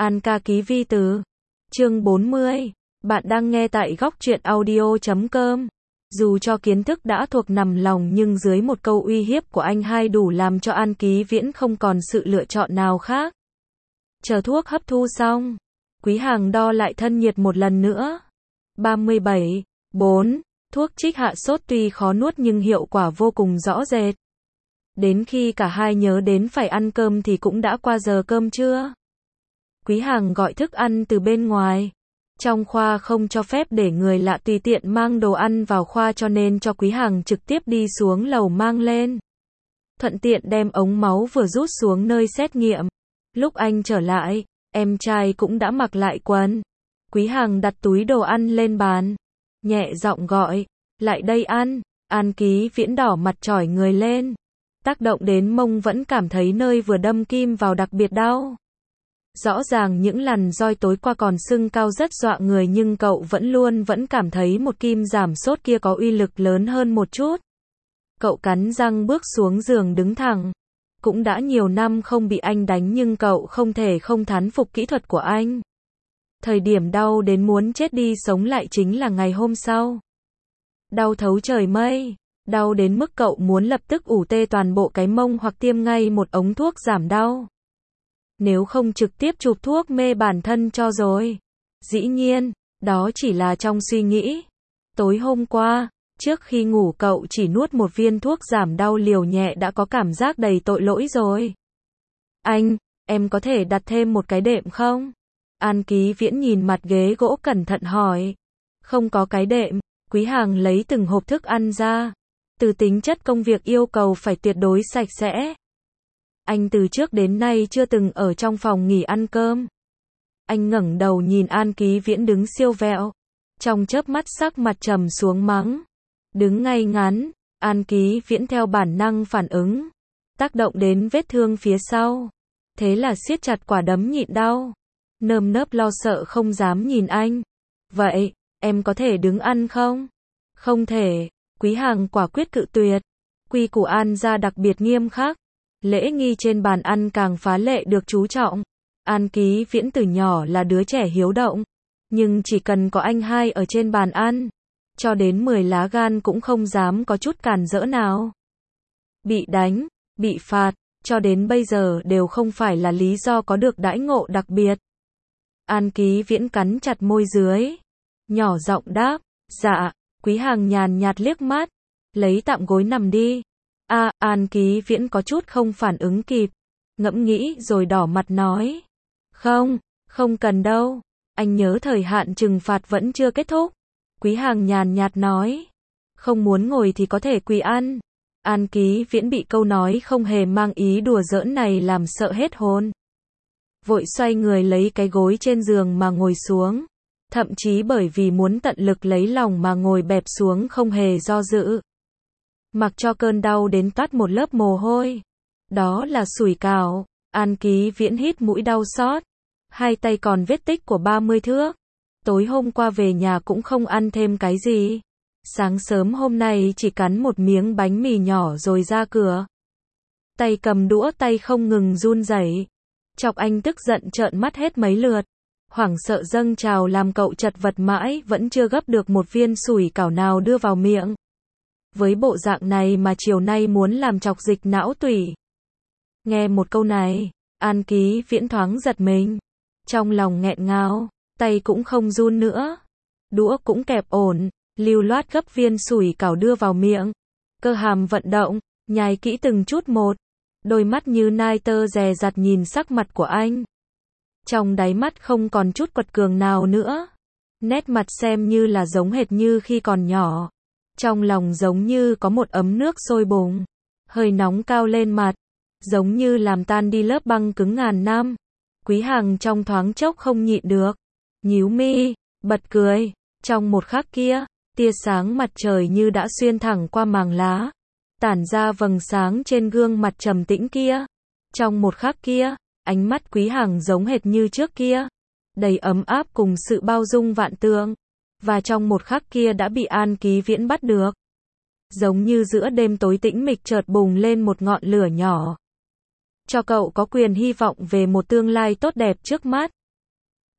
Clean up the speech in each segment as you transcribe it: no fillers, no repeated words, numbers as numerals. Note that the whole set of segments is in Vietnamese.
An ca ký vi từ. Chương 40. Bạn đang nghe tại góc truyện audio.com. Dù cho kiến thức đã thuộc nằm lòng nhưng dưới một câu uy hiếp của anh hai đủ làm cho An Ký Viễn không còn sự lựa chọn nào khác. Chờ thuốc hấp thu xong, Quý Hàng đo lại thân nhiệt một lần nữa. 37, 4, thuốc trích hạ sốt tuy khó nuốt nhưng hiệu quả vô cùng rõ rệt. Đến khi cả hai nhớ đến phải ăn cơm thì cũng đã qua giờ cơm trưa. Quý Hàng gọi thức ăn từ bên ngoài. Trong khoa không cho phép để người lạ tùy tiện mang đồ ăn vào khoa cho nên cho Quý Hàng trực tiếp đi xuống lầu mang lên. Thuận tiện đem ống máu vừa rút xuống nơi xét nghiệm. Lúc anh trở lại, em trai cũng đã mặc lại quần. Quý Hàng đặt túi đồ ăn lên bàn. Nhẹ giọng gọi, lại đây ăn. An Ký Viễn đỏ mặt chỏi người lên. Tác động đến mông vẫn cảm thấy nơi vừa đâm kim vào đặc biệt đau. Rõ ràng những lằn roi tối qua còn sưng cao rất dọa người nhưng cậu vẫn cảm thấy một kim giảm sốt kia có uy lực lớn hơn một chút. Cậu cắn răng bước xuống giường đứng thẳng. Cũng đã nhiều năm không bị anh đánh nhưng cậu không thể không thán phục kỹ thuật của anh. Thời điểm đau đến muốn chết đi sống lại chính là ngày hôm sau. Đau thấu trời mây. Đau đến mức cậu muốn lập tức ủ tê toàn bộ cái mông hoặc tiêm ngay một ống thuốc giảm đau. Nếu không trực tiếp chụp thuốc mê bản thân cho rồi. Dĩ nhiên, đó chỉ là trong suy nghĩ. Tối hôm qua, trước khi ngủ cậu chỉ nuốt một viên thuốc giảm đau liều nhẹ đã có cảm giác đầy tội lỗi rồi. Anh, em có thể đặt thêm một cái đệm không? An Ký Viễn nhìn mặt ghế gỗ cẩn thận hỏi. Không có cái đệm, Quý Hàng lấy từng hộp thức ăn ra. Từ tính chất công việc yêu cầu phải tuyệt đối sạch sẽ. Anh từ trước đến nay chưa từng ở trong phòng nghỉ ăn cơm. Anh ngẩng đầu nhìn An Ký Viễn đứng siêu vẹo. Trong chớp mắt sắc mặt trầm xuống mắng. Đứng ngay ngắn, An Ký Viễn theo bản năng phản ứng. Tác động đến vết thương phía sau. Thế là siết chặt quả đấm nhịn đau. Nơm nớp lo sợ không dám nhìn anh. Vậy, em có thể đứng ăn không? Không thể. Quý Hàng quả quyết cự tuyệt. Quy củ An gia đặc biệt nghiêm khắc. Lễ nghi trên bàn ăn càng phá lệ được chú trọng. An Ký Viễn từ nhỏ là đứa trẻ hiếu động. Nhưng chỉ cần có anh hai ở trên bàn ăn, cho đến 10 lá gan cũng không dám có chút cản rỡ nào. Bị đánh, bị phạt, cho đến bây giờ đều không phải là lý do có được đãi ngộ đặc biệt. An Ký Viễn cắn chặt môi dưới. Nhỏ giọng đáp, dạ. Quý Hàng nhàn nhạt liếc mắt. Lấy tạm gối nằm đi. An Ký Viễn có chút không phản ứng kịp. Ngẫm nghĩ rồi đỏ mặt nói. Không cần đâu. Anh nhớ thời hạn trừng phạt vẫn chưa kết thúc. Quý Hàng nhàn nhạt nói. Không muốn ngồi thì có thể quỳ ăn. An Ký Viễn bị câu nói không hề mang ý đùa giỡn này làm sợ hết hồn. Vội xoay người lấy cái gối trên giường mà ngồi xuống. Thậm chí bởi vì muốn tận lực lấy lòng mà ngồi bẹp xuống không hề do dự. Mặc cho cơn đau đến toát một lớp mồ hôi. Đó là sủi cảo. An Ký Viễn hít mũi đau xót. Hai tay còn vết tích của 30 thước. Tối hôm qua về nhà cũng không ăn thêm cái gì. Sáng sớm hôm nay chỉ cắn một miếng bánh mì nhỏ rồi ra cửa. Tay cầm đũa tay không ngừng run rẩy. Chọc anh tức giận trợn mắt hết mấy lượt. Hoảng sợ dâng trào làm cậu chật vật mãi vẫn chưa gấp được một viên sủi cảo nào đưa vào miệng. Với bộ dạng này mà chiều nay muốn làm chọc dịch não tủy. Nghe một câu này, An Ký Viễn thoáng giật mình. Trong lòng nghẹn ngào, tay cũng không run nữa. Đũa cũng kẹp ổn, lưu loát gấp viên sủi cảo đưa vào miệng. Cơ hàm vận động, nhai kỹ từng chút một. Đôi mắt như nai tơ dè dặt nhìn sắc mặt của anh. Trong đáy mắt không còn chút quật cường nào nữa. Nét mặt xem như là giống hệt như khi còn nhỏ. Trong lòng giống như có một ấm nước sôi bùng. Hơi nóng cao lên mặt. Giống như làm tan đi lớp băng cứng ngàn năm. Quý Hàng trong thoáng chốc không nhịn được. Nhíu mi, bật cười. Trong một khắc kia, tia sáng mặt trời như đã xuyên thẳng qua màng lá. Tản ra vầng sáng trên gương mặt trầm tĩnh kia. Trong một khắc kia, ánh mắt Quý Hàng giống hệt như trước kia. Đầy ấm áp cùng sự bao dung vạn tượng. Và trong một khắc kia đã bị An Ký Viễn bắt được. Giống như giữa đêm tối tĩnh mịch chợt bùng lên một ngọn lửa nhỏ. Cho cậu có quyền hy vọng về một tương lai tốt đẹp trước mắt.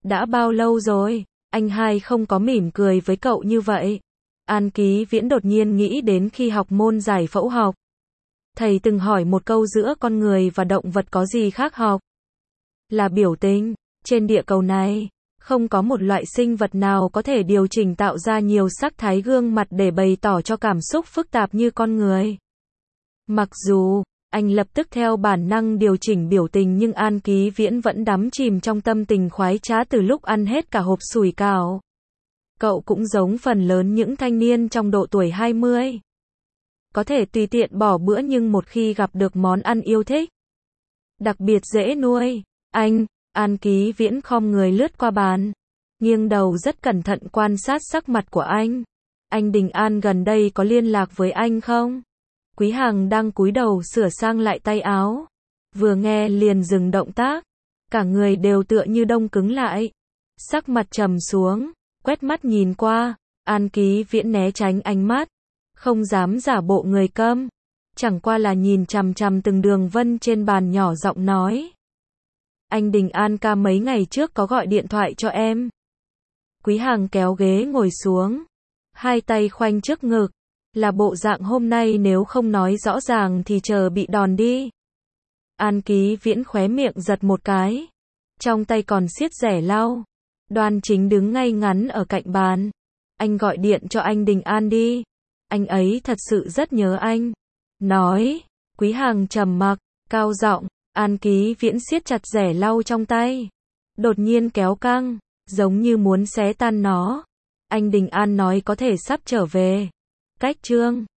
Đã bao lâu rồi? Anh hai không có mỉm cười với cậu như vậy. An Ký Viễn đột nhiên nghĩ đến khi học môn giải phẫu học. Thầy từng hỏi một câu giữa con người và động vật có gì khác học? Là biểu tình. Trên địa cầu này, không có một loại sinh vật nào có thể điều chỉnh tạo ra nhiều sắc thái gương mặt để bày tỏ cho cảm xúc phức tạp như con người. Mặc dù, anh lập tức theo bản năng điều chỉnh biểu tình nhưng An Ký Viễn vẫn đắm chìm trong tâm tình khoái trá từ lúc ăn hết cả hộp sủi cảo. Cậu cũng giống phần lớn những thanh niên trong độ tuổi 20. Có thể tùy tiện bỏ bữa nhưng một khi gặp được món ăn yêu thích, đặc biệt dễ nuôi. An Ký Viễn khom người lướt qua bàn, nghiêng đầu rất cẩn thận quan sát sắc mặt của anh. Anh Đình An gần đây có liên lạc với anh không? Quý Hằng đang cúi đầu sửa sang lại tay áo. Vừa nghe liền dừng động tác. Cả người đều tựa như đông cứng lại. Sắc mặt trầm xuống, quét mắt nhìn qua. An Ký Viễn né tránh ánh mắt. Không dám giả bộ người câm. Chẳng qua là nhìn chằm chằm từng đường vân trên bàn nhỏ giọng nói. Anh Đình An ca mấy ngày trước có gọi điện thoại cho em. Quý Hằng kéo ghế ngồi xuống. Hai tay khoanh trước ngực. Là bộ dạng hôm nay nếu không nói rõ ràng thì chờ bị đòn đi. An Ký Viễn khóe miệng giật một cái. Trong tay còn siết rẻ lau. Đoan Chính đứng ngay ngắn ở cạnh bàn. Anh gọi điện cho anh Đình An đi. Anh ấy thật sự rất nhớ anh. Nói. Quý Hằng trầm mặc, cao giọng. An Ký Viễn siết chặt rẻ lau trong tay. Đột nhiên kéo căng, giống như muốn xé tan nó. Anh Đình An nói có thể sắp trở về. Cách chương